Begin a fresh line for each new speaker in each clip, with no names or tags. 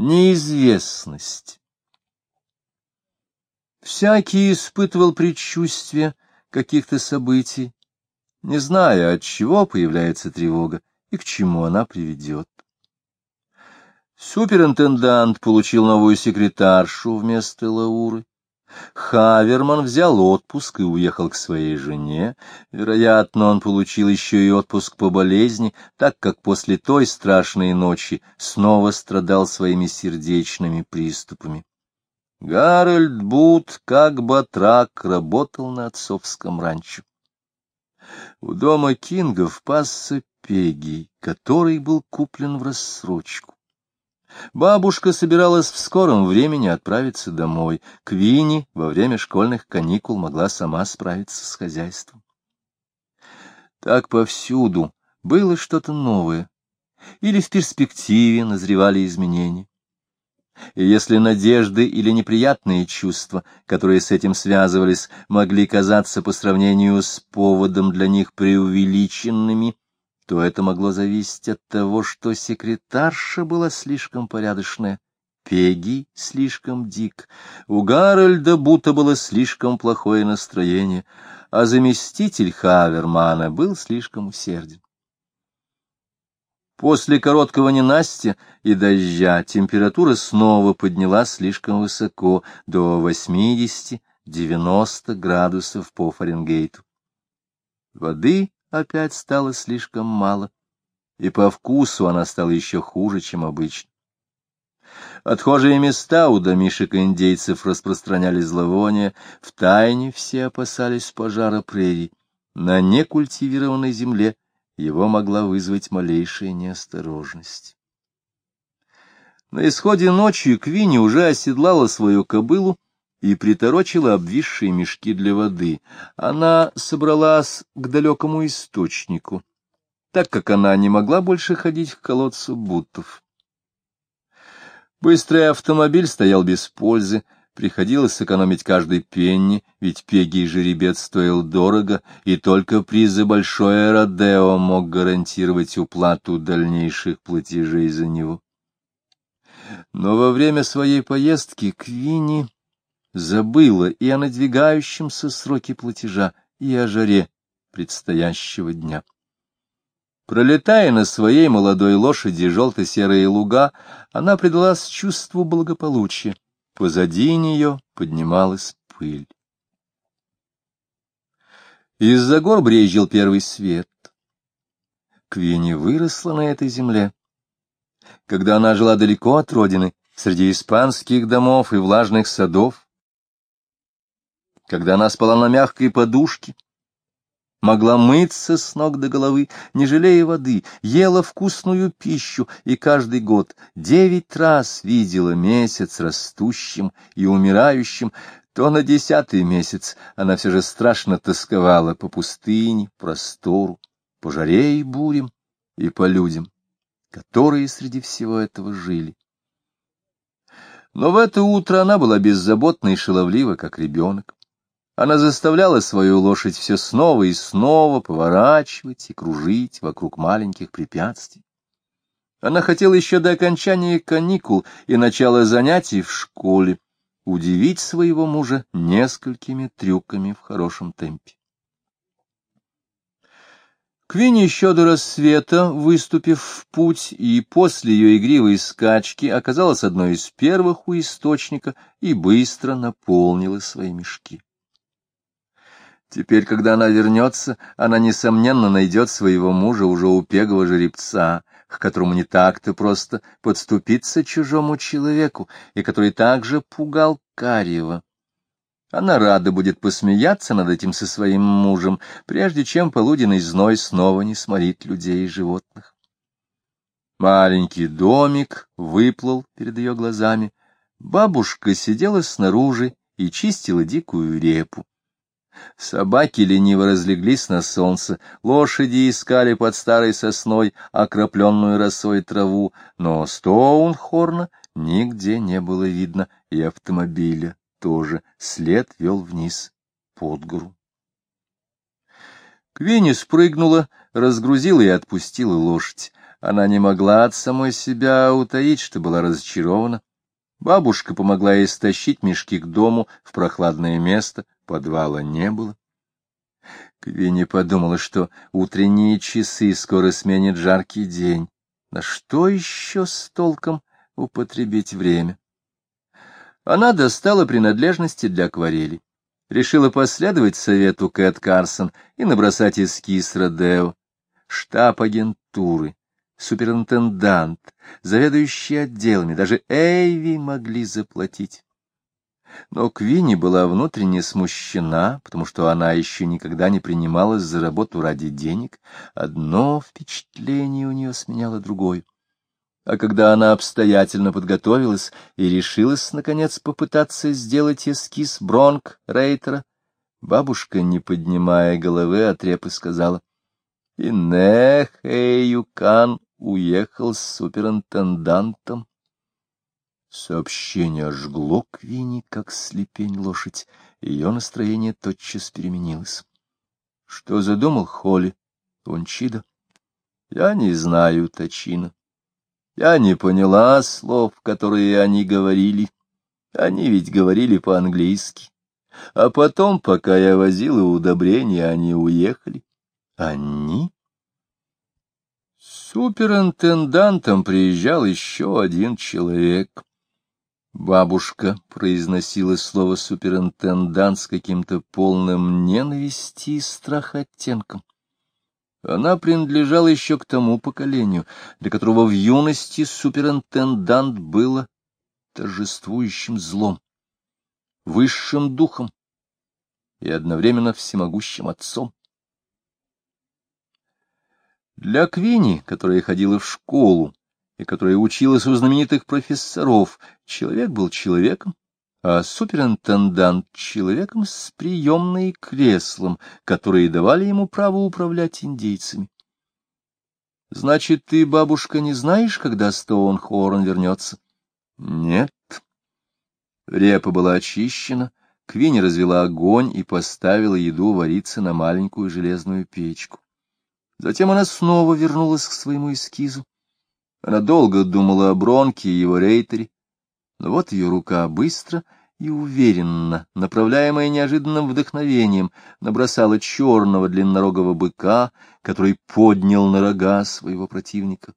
Неизвестность. Всякий испытывал предчувствие каких-то событий, не зная, от чего появляется тревога и к чему она приведет. Суперинтендант получил новую секретаршу вместо Лауры. Хаверман взял отпуск и уехал к своей жене. Вероятно, он получил еще и отпуск по болезни, так как после той страшной ночи снова страдал своими сердечными приступами. Гарольд Бут, как батрак, работал на отцовском ранчо. У дома Кингов пасся Пегги, который был куплен в рассрочку. Бабушка собиралась в скором времени отправиться домой. Квинни во время школьных каникул могла сама справиться с хозяйством. Так повсюду было что-то новое, или в перспективе назревали изменения. И если надежды или неприятные чувства, которые с этим связывались, могли казаться по сравнению с поводом для них преувеличенными, то это могло зависеть от того, что секретарша была слишком порядочная, Пегги слишком дик, у Гарольда будто было слишком плохое настроение, а заместитель Хавермана был слишком усерден. После короткого ненастья и дождя температура снова поднялась слишком высоко, до 80-90 градусов по Фаренгейту. Воды опять стало слишком мало, и по вкусу она стала еще хуже, чем обычно. Отхожие места у домишек индейцев распространяли зловоние, втайне все опасались пожара прерий. На некультивированной земле его могла вызвать малейшая неосторожность. На исходе ночи Квинни уже оседлала свою кобылу и приторочила обвисшие мешки для воды. Она собралась к далекому источнику, так как она не могла больше ходить к колодцу Буттов. Быстрый автомобиль стоял без пользы, приходилось экономить каждый пенни, ведь Пегги и жеребец стоил дорого, и только приз за большое родео мог гарантировать уплату дальнейших платежей за него. Но во время своей поездки Квинни забыла и о надвигающемся сроке платежа, и о жаре предстоящего дня. Пролетая на своей молодой лошади желто-серые луга, она предалась чувству благополучия. Позади нее поднималась пыль. Из-за гор брезжил первый свет. Квинни выросла на этой земле. Когда она жила далеко от родины, среди испанских домов и влажных садов, когда она спала на мягкой подушке, могла мыться с ног до головы, не жалея воды, ела вкусную пищу и каждый год 9 раз видела месяц растущим и умирающим, то на 10-й месяц она все же страшно тосковала по пустыне, простору, по жаре и бурям и по людям, которые среди всего этого жили. Но в это утро она была беззаботна и шаловлива, как ребенок. Она заставляла свою лошадь все снова и снова поворачивать и кружить вокруг маленьких препятствий. Она хотела еще до окончания каникул и начала занятий в школе удивить своего мужа несколькими трюками в хорошем темпе. Квинни еще до рассвета, выступив в путь, и после ее игривой скачки, оказалась одной из первых у источника и быстро наполнила свои мешки. Теперь, когда она вернется, она, несомненно, найдет своего мужа уже у пегого жеребца, к которому не так-то просто подступиться чужому человеку, и который также пугал Кариева. Она рада будет посмеяться над этим со своим мужем, прежде чем полуденный зной снова не сморит людей и животных. Маленький домик выплыл перед ее глазами. Бабушка сидела снаружи и чистила дикую репу. Собаки лениво разлеглись на солнце, лошади искали под старой сосной окропленную росой траву, но Стоунхорна нигде не было видно, и автомобиля тоже, след вел вниз под гору. Квинни спрыгнула, разгрузила и отпустила лошадь. Она не могла от самой себя утаить, что была разочарована. Бабушка помогла ей стащить мешки к дому в прохладное место, подвала не было. Квинни подумала, что утренние часы скоро сменит жаркий день. На что еще с толком употребить время? Она достала принадлежности для акварели. Решила последовать совету Кэт Карсон и набросать эскиз Родео. Штаб агентуры, суперинтендант, заведующий отделами, даже Эйви могли заплатить. Но Квинни была внутренне смущена, потому что она еще никогда не принималась за работу ради денег. Одно впечатление у нее сменяло другое. А когда она обстоятельно подготовилась и решилась, наконец, попытаться сделать эскиз Бронк Рейтера, бабушка, не поднимая головы от репы, сказала: «Инех Эйюкан уехал с суперинтендантом». Сообщение ожгло Квинни, как слепень лошадь. Ее настроение тотчас переменилось. Что задумал Холли Вончидо? Я не знаю, Тачино. Я не поняла слов, которые они говорили. Они ведь говорили по-английски. А потом, пока я возила удобрения, они уехали. Они? С суперинтендантом приезжал еще один человек. Бабушка произносила слово «суперинтендант» с каким-то полным ненависти и страха оттенком. Она принадлежала еще к тому поколению, для которого в юности суперинтендант было торжествующим злом, высшим духом и одновременно всемогущим отцом. Для Квинни, которая ходила в школу и которая училась у знаменитых профессоров, человек был человеком, а суперинтендант — человеком с приемной и креслом, которые давали ему право управлять индейцами. — Значит, ты, бабушка, не знаешь, когда Стоунхорн вернется? — Нет. Репа была очищена, Квинни развела огонь и поставила еду вариться на маленькую железную печку. Затем она снова вернулась к своему эскизу. Она долго думала о Бронке и его рейтере, но вот ее рука быстро и уверенно, направляемая неожиданным вдохновением, набросала черного длиннорогого быка, который поднял на рога своего противника.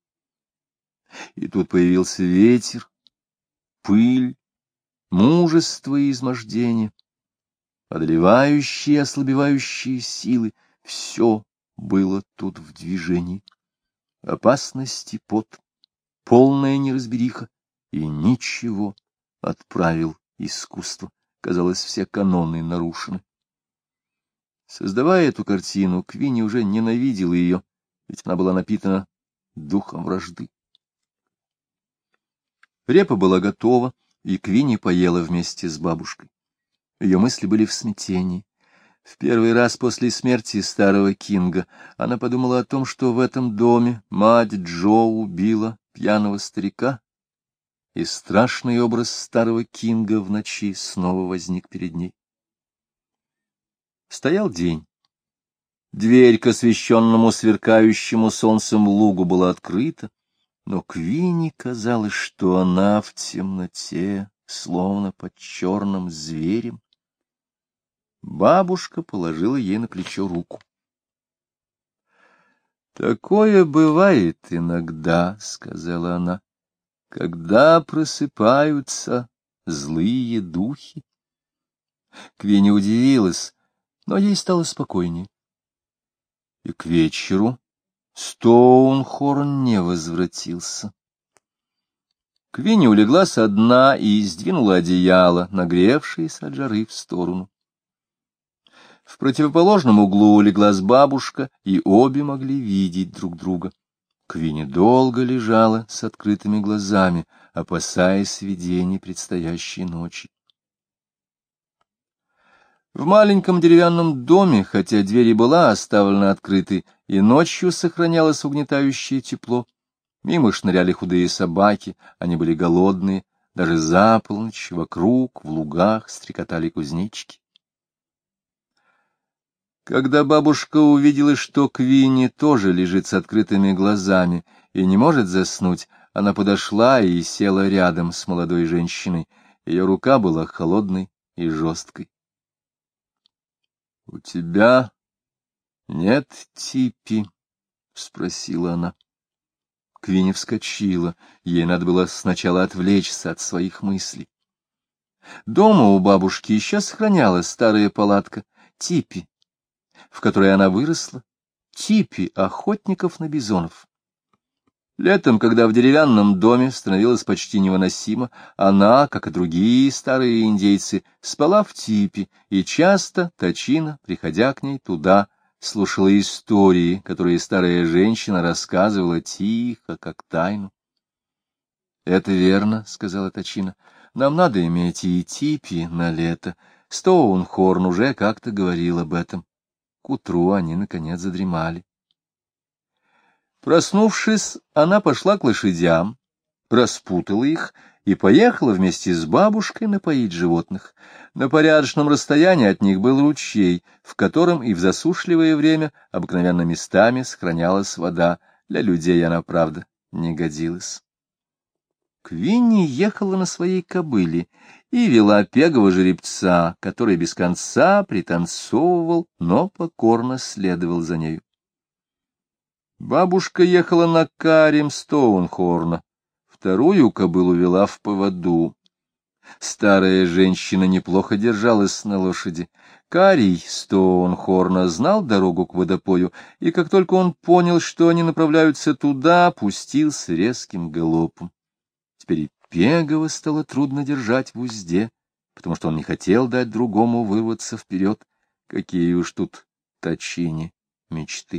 И тут появился ветер, пыль, мужество и измождение, одолевающие и ослабевающие силы — все было тут в движении. Опасность и пот, полная неразбериха, и ничего. Отправил искусство. Казалось, все каноны нарушены. Создавая эту картину, Квинни уже ненавидела ее, ведь она была напитана духом вражды. Репа была готова, и Квинни поела вместе с бабушкой. Ее мысли были в смятении. В первый раз после смерти старого Кинга она подумала о том, что в этом доме мать Джо убила пьяного старика, и страшный образ старого Кинга в ночи снова возник перед ней. Стоял день. Дверь к освещенному сверкающему солнцем лугу была открыта, но Квинни казалось, что она в темноте, словно под черным зверем. Бабушка положила ей на плечо руку. — Такое бывает иногда, — сказала она, — когда просыпаются злые духи. Квинни удивилась, но ей стало спокойнее. И к вечеру Стоунхорн не возвратился. Квинни улеглась одна и сдвинула одеяло, нагревшееся от жары, в сторону. В противоположном углу улеглась бабушка, и обе могли видеть друг друга. Квинни долго лежала с открытыми глазами, опасаясь видений предстоящей ночи. В маленьком деревянном доме, хотя дверь и была оставлена открытой, и ночью сохранялось угнетающее тепло. Мимо шныряли худые собаки, они были голодные, даже за полночь вокруг, в лугах, стрекотали кузнечики. Когда бабушка увидела, что Квинни тоже лежит с открытыми глазами и не может заснуть, она подошла и села рядом с молодой женщиной. Ее рука была холодной и жесткой. — У тебя нет Типи? — спросила она. Квинни вскочила. Ей надо было сначала отвлечься от своих мыслей. Дома у бабушки еще сохранялась старая палатка Типи, в которой она выросла, типи охотников на бизонов. Летом, когда в деревянном доме становилось почти невыносимо, она, как и другие старые индейцы, спала в типи, и часто Тачина, приходя к ней туда, слушала истории, которые старая женщина рассказывала тихо, как тайну. — Это верно, — сказала Тачина, — нам надо иметь и типи на лето. Стоунхорн уже как-то говорил об этом. К утру они, наконец, задремали. Проснувшись, она пошла к лошадям, распутала их и поехала вместе с бабушкой напоить животных. На порядочном расстоянии от них был ручей, в котором и в засушливое время обыкновенно местами сохранялась вода. Для людей она, правда, не годилась. Квинни ехала на своей кобыле и вела пегого жеребца, который без конца пританцовывал, но покорно следовал за нею. Бабушка ехала на карем Стоунхорна, вторую кобылу вела в поводу. Старая женщина неплохо держалась на лошади. Карий Стоунхорна знал дорогу к водопою, и как только он понял, что они направляются туда, пустился резким галопом. Теперь и Пегова стало трудно держать в узде, потому что он не хотел дать другому вырваться вперед. Какие уж тут Тачине мечты.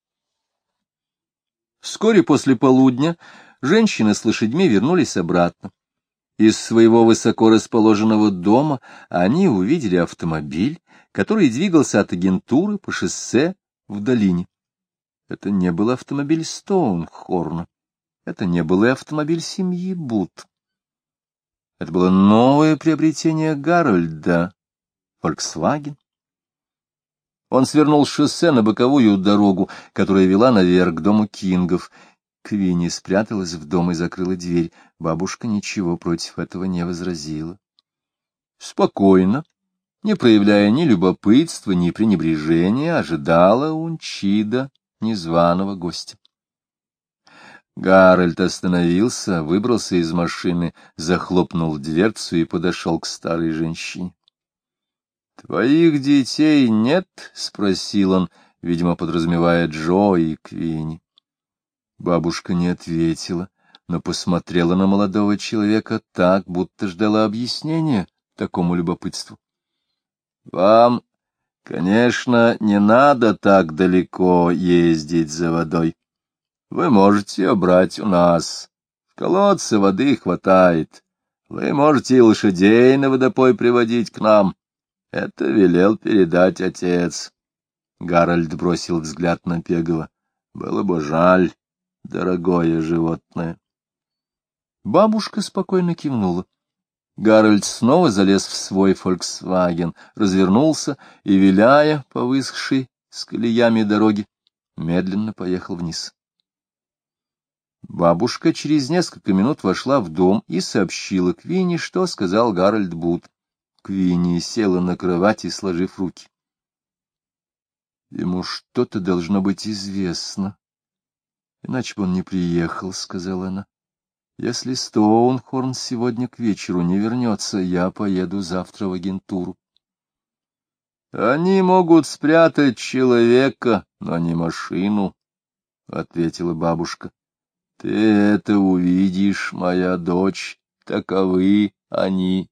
Вскоре после полудня женщины с лошадьми вернулись обратно. Из своего высоко расположенного дома они увидели автомобиль, который двигался от агентуры по шоссе в долине. Это не был автомобиль Стоунхорна. Это не был и автомобиль семьи Бут. Это было новое приобретение Гарольда — Volkswagen. Он свернул с шоссе на боковую дорогу, которая вела наверх к дому Кингов. Квинни спряталась в дом и закрыла дверь. Бабушка ничего против этого не возразила. Спокойно, не проявляя ни любопытства, ни пренебрежения, ожидала Унчида незваного гостя. Гарольд остановился, выбрался из машины, захлопнул дверцу и подошел к старой женщине. — Твоих детей нет? — спросил он, видимо, подразумевая Джо и Квинни. Бабушка не ответила, но посмотрела на молодого человека так, будто ждала объяснения такому любопытству. — Вам, конечно, не надо так далеко ездить за водой. Вы можете ее брать у нас. В колодце воды хватает. Вы можете и лошадей на водопой приводить к нам. Это велел передать отец. Гарольд бросил взгляд на Пегова. Было бы жаль, дорогое животное. Бабушка спокойно кивнула. Гарольд снова залез в свой «Фольксваген», развернулся и, виляя по высохшей с колеями дороги, медленно поехал вниз. Бабушка через несколько минут вошла в дом и сообщила Квинни, что сказал Гарольд Бут. Квинни села на кровати, сложив руки. — Ему что-то должно быть известно, иначе бы он не приехал, — сказала она. — Если Стоунхорн сегодня к вечеру не вернется, я поеду завтра в агентуру. — Они могут спрятать человека, но не машину, — ответила бабушка. — Ты это увидишь, моя дочь, таковы они.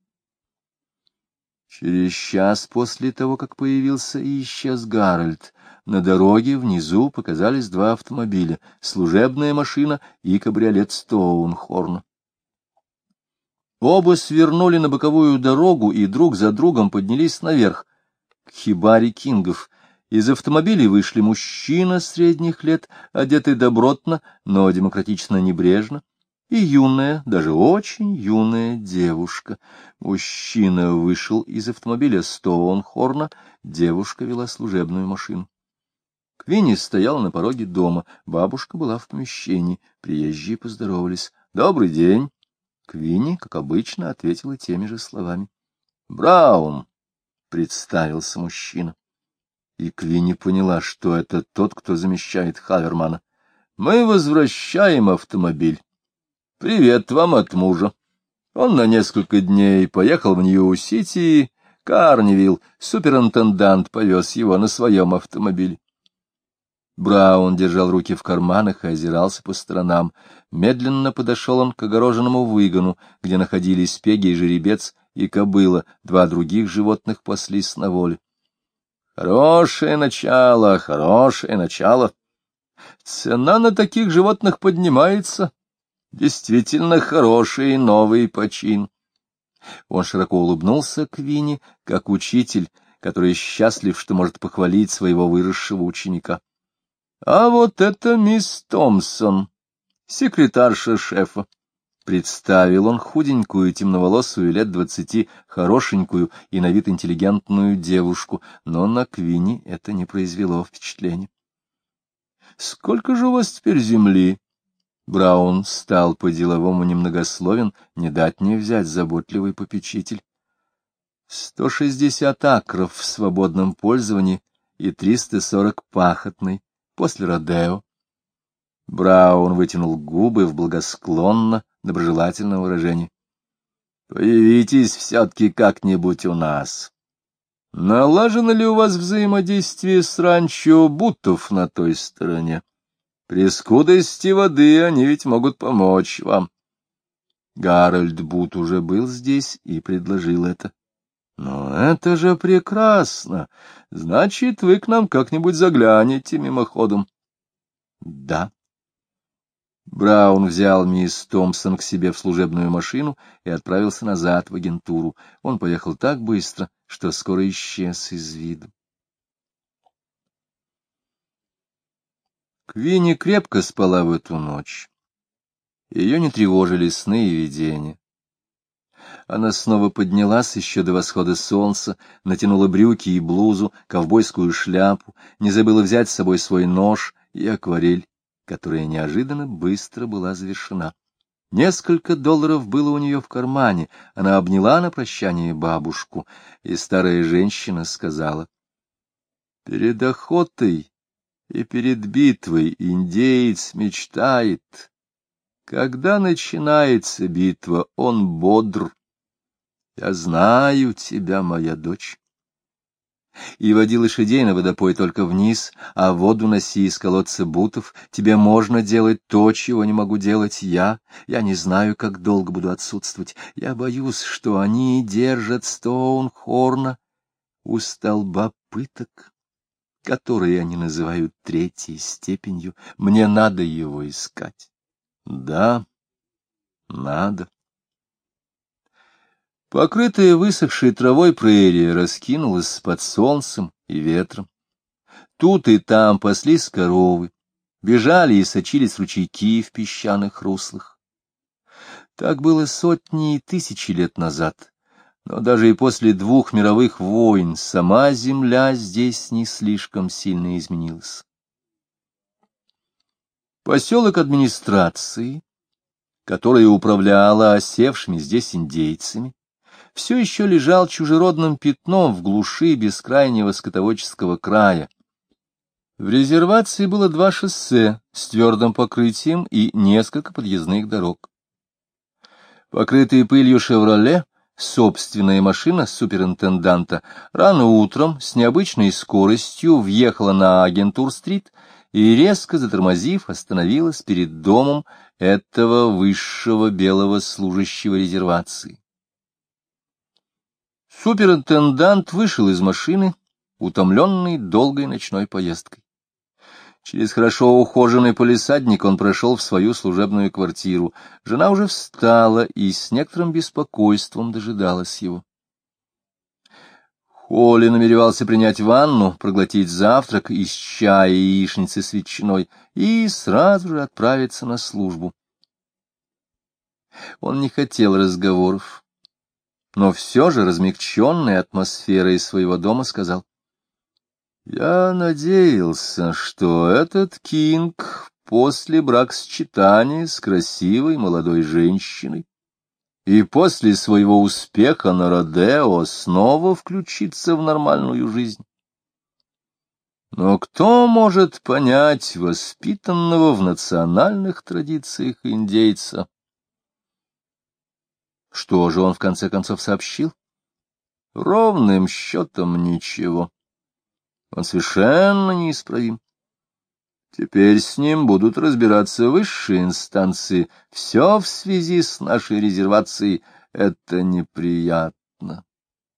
Через час после того, как появился и исчез Гарольд, на дороге внизу показались два автомобиля — служебная машина и кабриолет Стоунхорна. Оба свернули на боковую дорогу и друг за другом поднялись наверх, к хибаре Кингов. Из автомобилей вышли мужчина средних лет, одетый добротно, но демократично небрежно. и юная, даже очень юная девушка. Мужчина вышел из автомобиля Стоунхорна, девушка вела служебную машину. Квинни стояла на пороге дома, бабушка была в помещении, приезжие поздоровались. «Добрый день!» Квинни, как обычно, ответила теми же словами. «Браун!» — представился мужчина. И Квинни поняла, что это тот, кто замещает Хавермана. «Мы возвращаем автомобиль. Привет вам от мужа. Он на несколько дней поехал в Нью-Сити, Карнивилл. Суперинтендант повез его на своем автомобиле». Браун держал руки в карманах и озирался по сторонам. Медленно подошел он к огороженному выгону, где находились Пеги и жеребец, и кобыла, два других животных паслись на воле. Хорошее начало, хорошее начало. Цена на таких животных поднимается. Действительно хороший новый почин. Он широко улыбнулся Квинни, как учитель, который счастлив, что может похвалить своего выросшего ученика. А вот это мисс Томпсон, секретарша шефа. Представил он худенькую, темноволосую, лет 20, хорошенькую и на вид интеллигентную девушку, но на Квинни это не произвело впечатления. — Сколько же у вас теперь земли? Браун стал по-деловому немногословен, не дать не взять заботливый попечитель. 160 акров в свободном пользовании и 340 пахотной, после родео. Браун вытянул губы в благосклонно доброжелательном выражении. — Появитесь все-таки как-нибудь у нас. Налажено ли у вас взаимодействие с ранчо Бутов на той стороне? При скудости воды они ведь могут помочь вам. Гарольд Бут уже был здесь и предложил это. — Но это же прекрасно! Значит, вы к нам как-нибудь заглянете мимоходом. — Да. Браун взял мисс Томпсон к себе в служебную машину и отправился назад в агентуру. Он поехал так быстро, что скоро исчез из виду. Квинни крепко спала в эту ночь. Ее не тревожили сны и видения. Она снова поднялась еще до восхода солнца, натянула брюки и блузу, ковбойскую шляпу, не забыла взять с собой свой нож и акварель, которая неожиданно быстро была завершена. Несколько долларов было у нее в кармане, она обняла на прощание бабушку, и старая женщина сказала: «Перед охотой и перед битвой индеец мечтает. Когда начинается битва, он бодр. Я знаю тебя, моя дочь». И води лошадей на водопой только вниз, а воду носи из колодца Бутов. Тебе можно делать то, чего не могу делать я. Я не знаю, как долго буду отсутствовать. Я боюсь, что они держат Стоунхорна у столба пыток, которые они называют третьей степенью. Мне надо его искать. Да, надо. Покрытая высохшей травой прерия раскинулась под солнцем и ветром. Тут и там паслись коровы, бежали и сочились ручейки в песчаных руслах. Так было сотни и тысячи лет назад, но даже и после 2 мировых войн сама земля здесь не слишком сильно изменилась. Поселок администрации, которая управляла осевшими здесь индейцами, все еще лежал чужеродным пятном в глуши бескрайнего скотоводческого края. В резервации было 2 шоссе с твердым покрытием и несколько подъездных дорог. Покрытая пылью «Шевроле», собственная машина суперинтенданта, рано утром с необычной скоростью въехала на Агентур-стрит и, резко затормозив, остановилась перед домом этого высшего белого служащего резервации. Суперинтендант вышел из машины, утомленный долгой ночной поездкой. Через хорошо ухоженный палисадник он прошел в свою служебную квартиру. Жена уже встала и с некоторым беспокойством дожидалась его. Холли намеревался принять ванну, проглотить завтрак из чая и яичницы с ветчиной и сразу же отправиться на службу. Он не хотел разговоров, но все же, размягченной атмосферой своего дома, сказал: «Я надеялся, что этот Кинг после бракосочетания с красивой молодой женщиной и после своего успеха на Родео снова включится в нормальную жизнь. Но кто может понять воспитанного в национальных традициях индейца?» Что же он в конце концов сообщил? Ровным счетом ничего. Он совершенно неисправим. Теперь с ним будут разбираться высшие инстанции. Все в связи с нашей резервацией. Это неприятно.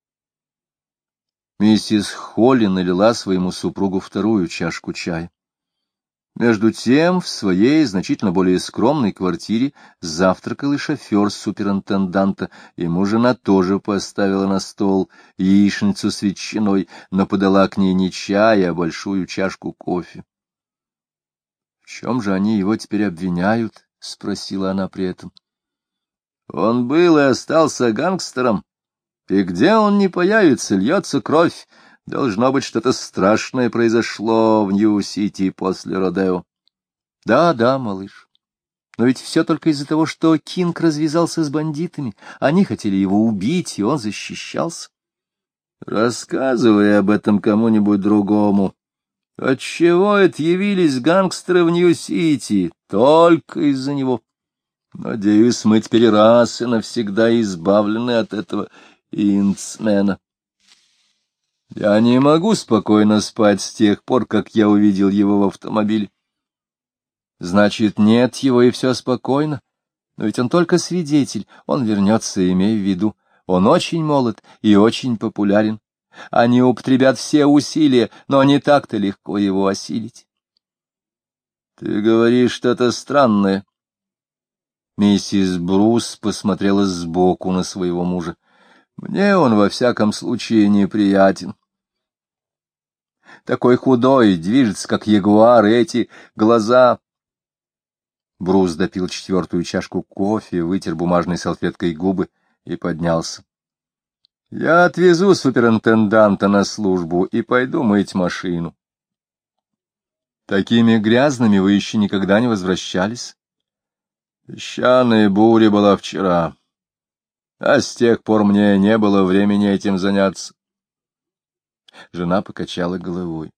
Миссис Холли налила своему супругу вторую чашку чая. Между тем, в своей значительно более скромной квартире завтракал и шофер суперинтенданта. Ему жена тоже поставила на стол яичницу с ветчиной, но подала к ней не чай, а большую чашку кофе. — В чем же они его теперь обвиняют? — спросила она при этом. — Он был и остался гангстером, и где он не появится, льется кровь. Должно быть, что-то страшное произошло в Нью-Сити после Родео. Да, да, малыш. Но ведь все только из-за того, что Кинг развязался с бандитами. Они хотели его убить, и он защищался. Рассказывай об этом кому-нибудь другому. Отчего это явились гангстеры в Нью-Сити? Только из-за него. Надеюсь, мы теперь раз и навсегда избавлены от этого инцмена. Я не могу спокойно спать с тех пор, как я увидел его в автомобиле. Значит, нет его, и все спокойно. Но ведь он только свидетель, он вернется, имея в виду. Он очень молод и очень популярен. Они употребят все усилия, но не так-то легко его осилить. Ты говоришь что-то странное. Миссис Брус посмотрела сбоку на своего мужа. Мне он во всяком случае неприятен. Такой худой, движется, как ягуар, и эти глаза... Брус допил четвертую чашку кофе, вытер бумажной салфеткой губы и поднялся. — Я отвезу суперинтенданта на службу и пойду мыть машину. — Такими грязными вы еще никогда не возвращались? — Песчаная буря была вчера, а с тех пор мне не было времени этим заняться. Жена покачала головой.